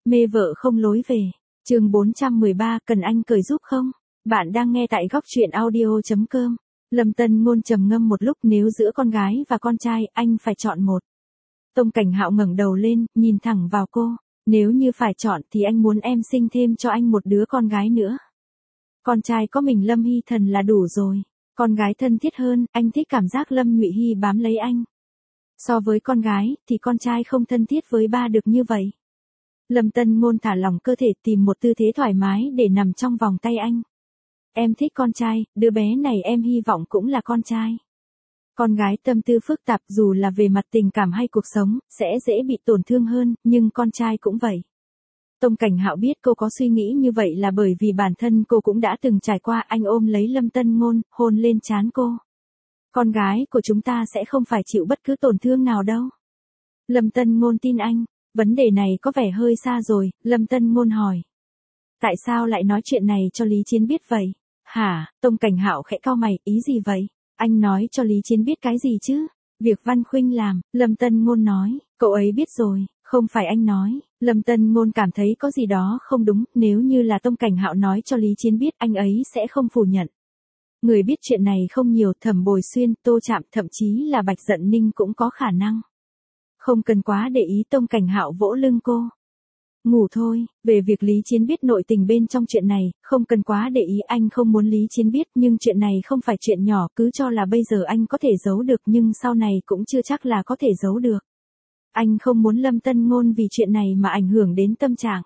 Mê vợ không lối về. Chương 413, cần anh cười giúp không? Bạn đang nghe tại góc truyện audio.com. Lâm Tân Ngôn trầm ngâm một lúc, nếu giữa con gái và con trai, anh phải chọn một. Tông Cảnh Hạo ngẩng đầu lên, nhìn thẳng vào cô. Nếu như phải chọn thì anh muốn em sinh thêm cho anh một đứa con gái nữa. Con trai có mình Lâm Hy Thần là đủ rồi. Con gái thân thiết hơn, anh thích cảm giác Lâm Nhụy Hy bám lấy anh. So với con gái, thì con trai không thân thiết với ba được như vậy. Lâm Tân Ngôn thả lỏng cơ thể, tìm một tư thế thoải mái để nằm trong vòng tay anh. Em thích con trai, đứa bé này em hy vọng cũng là con trai. Con gái tâm tư phức tạp, dù là về mặt tình cảm hay cuộc sống, sẽ dễ bị tổn thương hơn, nhưng con trai cũng vậy. Tông Cảnh Hạo biết cô có suy nghĩ như vậy là bởi vì bản thân cô cũng đã từng trải qua. Anh ôm lấy Lâm Tân Ngôn, hôn lên trán cô. Con gái của chúng ta sẽ không phải chịu bất cứ tổn thương nào đâu. Lâm Tân Ngôn tin anh. Vấn đề này có vẻ hơi xa rồi, Lâm Tân Ngôn hỏi. Tại sao lại nói chuyện này cho Lý Chiến biết vậy? Hả? Tông Cảnh Hạo khẽ cau mày, ý gì vậy? Anh nói cho Lý Chiến biết cái gì chứ? Việc Văn Khuynh làm, Lâm Tân Ngôn nói, cậu ấy biết rồi, không phải anh nói. Lâm Tân Ngôn cảm thấy có gì đó không đúng, nếu như là Tông Cảnh Hạo nói cho Lý Chiến biết, anh ấy sẽ không phủ nhận. Người biết chuyện này không nhiều, Thẩm Bồi Xuyên, Tô Trạm, thậm chí là Bạch Dận Ninh cũng có khả năng. Không cần quá để ý. Tông Cảnh Hạo vỗ lưng cô. Ngủ thôi, về việc Lý Chiến biết nội tình bên trong chuyện này, không cần quá để ý. Anh không muốn Lý Chiến biết, nhưng chuyện này không phải chuyện nhỏ, cứ cho là bây giờ anh có thể giấu được nhưng sau này cũng chưa chắc là có thể giấu được. Anh không muốn Lâm Tân Ngôn vì chuyện này mà ảnh hưởng đến tâm trạng.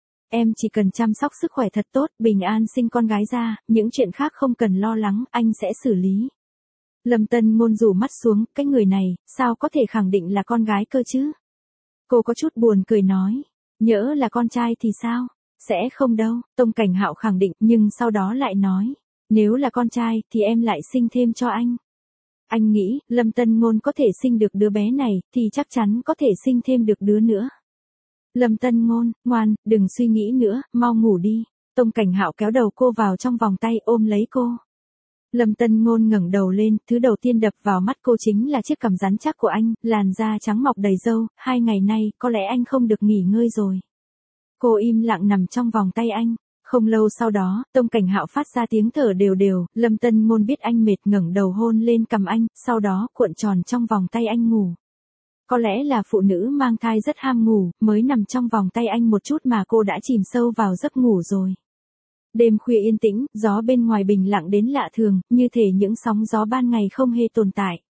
Em chỉ cần chăm sóc sức khỏe thật tốt, bình an sinh con gái ra, những chuyện khác không cần lo lắng, anh sẽ xử lý. Lâm Tân Ngôn rủ mắt xuống, cái người này, sao có thể khẳng định là con gái cơ chứ? Cô có chút buồn cười nói, nhỡ là con trai thì sao? Sẽ không đâu, Tông Cảnh Hạo khẳng định, nhưng sau đó lại nói, nếu là con trai thì em lại sinh thêm cho anh. Anh nghĩ, Lâm Tân Ngôn có thể sinh được đứa bé này, thì chắc chắn có thể sinh thêm được đứa nữa. Lâm Tân Ngôn, ngoan, đừng suy nghĩ nữa, mau ngủ đi. Tông Cảnh Hạo kéo đầu cô vào trong vòng tay, ôm lấy cô. Lâm Tân Ngôn ngẩng đầu lên, thứ đầu tiên đập vào mắt cô chính là chiếc cằm rắn chắc của anh, làn da trắng mọc đầy râu, 2 ngày nay, có lẽ anh không được nghỉ ngơi rồi. Cô im lặng nằm trong vòng tay anh. Không lâu sau đó, Tông Cảnh Hạo phát ra tiếng thở đều đều, Lâm Tân Ngôn biết anh mệt, ngẩng đầu hôn lên cằm anh, sau đó cuộn tròn trong vòng tay anh ngủ. Có lẽ là phụ nữ mang thai rất ham ngủ, mới nằm trong vòng tay anh một chút mà cô đã chìm sâu vào giấc ngủ rồi. Đêm khuya yên tĩnh, gió bên ngoài bình lặng đến lạ thường, như thể những sóng gió ban ngày không hề tồn tại.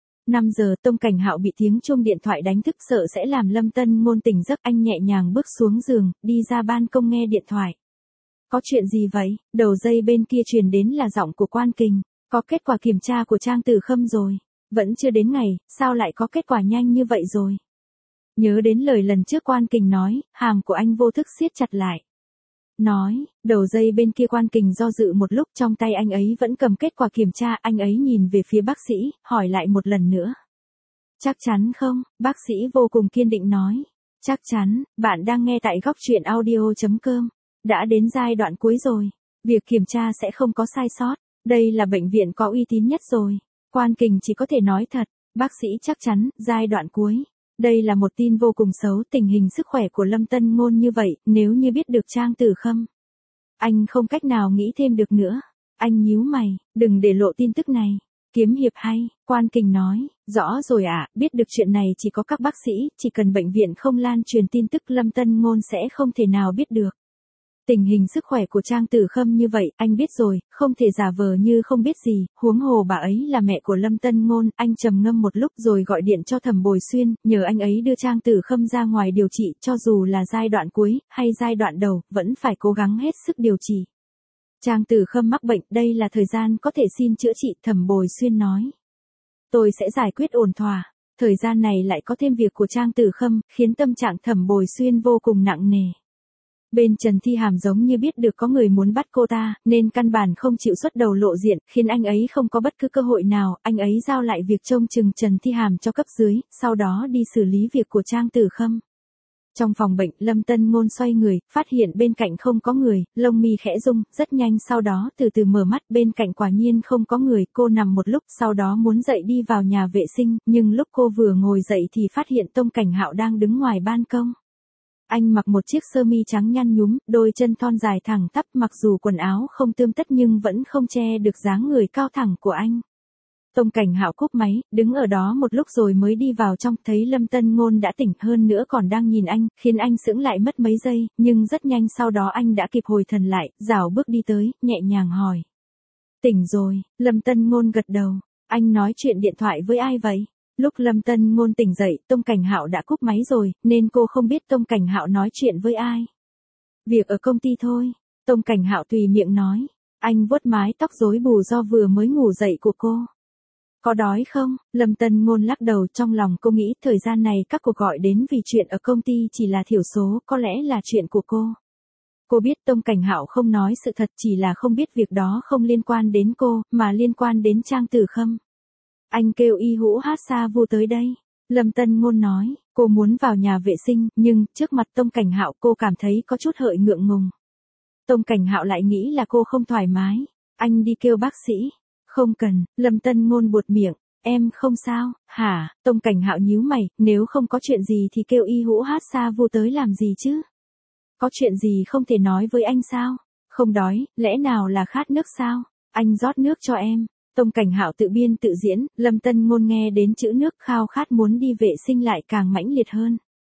5 giờ, Tông Cảnh Hạo bị tiếng chuông điện thoại đánh thức, sợ sẽ làm Lâm Tân Ngôn tỉnh giấc. Anh nhẹ nhàng bước xuống giường, đi ra ban công nghe điện thoại. Có chuyện gì vậy? Đầu dây bên kia truyền đến là giọng của Quan Kình. Có kết quả kiểm tra của Trang Tử Khâm rồi. Vẫn chưa đến ngày, sao lại có kết quả nhanh như vậy rồi? Nhớ đến lời lần trước Quan Kình nói, hàm của anh vô thức siết chặt lại. Nói, đầu dây bên kia Quan Kình do dự một lúc, trong tay anh ấy vẫn cầm kết quả kiểm tra. Anh ấy nhìn về phía bác sĩ, hỏi lại một lần nữa. Chắc chắn không? Bác sĩ vô cùng kiên định nói. Chắc chắn. Bạn đang nghe tại góc truyện audio.com. Đã đến giai đoạn cuối rồi. Việc kiểm tra sẽ không có sai sót. Đây là bệnh viện có uy tín nhất rồi. Quan Kình chỉ có thể nói thật. Bác sĩ chắc chắn, giai đoạn cuối. Đây là một tin vô cùng xấu, tình hình sức khỏe của Lâm Tân Ngôn như vậy, nếu như biết được Trang Tử Khâm. Anh không cách nào nghĩ thêm được nữa. Anh nhíu mày, đừng để lộ tin tức này. Kiếm hiệp hay, Quan Kình nói, rõ rồi ạ, biết được chuyện này chỉ có các bác sĩ, chỉ cần bệnh viện không lan truyền tin tức Lâm Tân Ngôn sẽ không thể nào biết được. Tình hình sức khỏe của Trang Tử Khâm như vậy, anh biết rồi, không thể giả vờ như không biết gì, huống hồ bà ấy là mẹ của Lâm Tân Ngôn. Anh trầm ngâm một lúc rồi gọi điện cho Thẩm Bồi Xuyên, nhờ anh ấy đưa Trang Tử Khâm ra ngoài điều trị, cho dù là giai đoạn cuối, hay giai đoạn đầu, vẫn phải cố gắng hết sức điều trị. Trang Tử Khâm mắc bệnh, đây là thời gian có thể xin chữa trị, Thẩm Bồi Xuyên nói. Tôi sẽ giải quyết ổn thỏa. Thời gian này lại có thêm việc của Trang Tử Khâm, khiến tâm trạng Thẩm Bồi Xuyên vô cùng nặng nề. Bên Trần Thi Hàm giống như biết được có người muốn bắt cô ta, nên căn bản không chịu xuất đầu lộ diện, khiến anh ấy không có bất cứ cơ hội nào. Anh ấy giao lại việc trông chừng Trần Thi Hàm cho cấp dưới, sau đó đi xử lý việc của Trang Tử Khâm. Trong phòng bệnh, Lâm Tân Ngôn xoay người, phát hiện bên cạnh không có người, lông mi khẽ rung, rất nhanh sau đó từ từ mở mắt, bên cạnh quả nhiên không có người. Cô nằm một lúc, sau đó muốn dậy đi vào nhà vệ sinh, nhưng lúc cô vừa ngồi dậy thì phát hiện Tông Cảnh Hạo đang đứng ngoài ban công. Anh mặc một chiếc sơ mi trắng nhăn nhúm, đôi chân thon dài thẳng tắp, mặc dù quần áo không tươm tất nhưng vẫn không che được dáng người cao thẳng của anh. Tông Cảnh Hạo cúp máy, đứng ở đó một lúc rồi mới đi vào trong, thấy Lâm Tân Ngôn đã tỉnh hơn nữa còn đang nhìn anh, khiến anh sững lại mất mấy giây, nhưng rất nhanh sau đó anh đã kịp hồi thần lại, rảo bước đi tới, nhẹ nhàng hỏi. Tỉnh rồi, Lâm Tân Ngôn gật đầu. Anh nói chuyện điện thoại với ai vậy? Lúc Lâm Tân Ngôn tỉnh dậy, Tông Cảnh Hạo đã cúp máy rồi, nên cô không biết Tông Cảnh Hạo nói chuyện với ai. Việc ở công ty thôi, Tông Cảnh Hạo tùy miệng nói. Anh vuốt mái tóc rối bù do vừa mới ngủ dậy của cô. Có đói không? Lâm Tân Ngôn lắc đầu, trong lòng cô nghĩ thời gian này các cuộc gọi đến vì chuyện ở công ty chỉ là thiểu số, có lẽ là chuyện của cô. Cô biết Tông Cảnh Hạo không nói sự thật, chỉ là không biết việc đó không liên quan đến cô, mà liên quan đến Trang Tử Khâm. Anh kêu Y Hữu Hát Sa Vu tới đây. Lâm Tân Ngôn nói, cô muốn vào nhà vệ sinh, nhưng trước mặt Tông Cảnh Hạo cô cảm thấy có chút hợi ngượng ngùng. Tông Cảnh Hạo lại nghĩ là cô không thoải mái. Anh đi kêu bác sĩ. Không cần, Lâm Tân Ngôn buột miệng. Em không sao, hả? Tông Cảnh Hạo nhíu mày, nếu không có chuyện gì thì kêu Y Hữu Hát Sa Vu tới làm gì chứ? Có chuyện gì không thể nói với anh sao? Không đói, lẽ nào là khát nước sao? Anh rót nước cho em. Tông Cảnh Hạo tự biên tự diễn, Lâm Tân Ngôn nghe đến chữ nước khao khát muốn đi vệ sinh lại càng mãnh liệt hơn.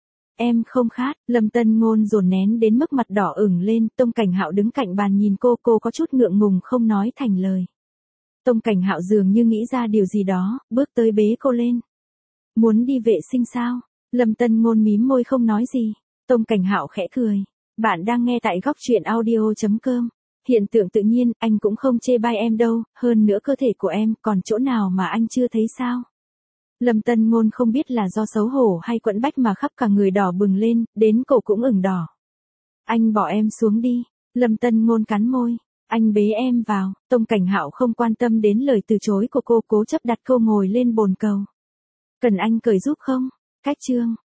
Em không khát, Lâm Tân Ngôn dồn nén đến mức mặt đỏ ửng lên, Tông Cảnh Hạo đứng cạnh bàn nhìn cô có chút ngượng ngùng không nói thành lời. Tông Cảnh Hạo dường như nghĩ ra điều gì đó, bước tới bế cô lên. Muốn đi vệ sinh sao? Lâm Tân Ngôn mím môi không nói gì. Tông Cảnh Hạo khẽ cười. Bạn đang nghe tại góc truyện audio.com. Hiện tượng tự nhiên, anh cũng không chê bai em đâu, hơn nữa cơ thể của em còn chỗ nào mà anh chưa thấy sao? Lâm Tân Ngôn không biết là do xấu hổ hay quẫn bách mà khắp cả người đỏ bừng lên, đến cổ cũng ửng đỏ. Anh bỏ em xuống đi. Lâm Tân Ngôn cắn môi. Anh bế em vào. Tông Cảnh Hạo không quan tâm đến lời từ chối của cô, cố chấp đặt cô ngồi lên bồn cầu. Cần anh cởi giúp không? Cách chương.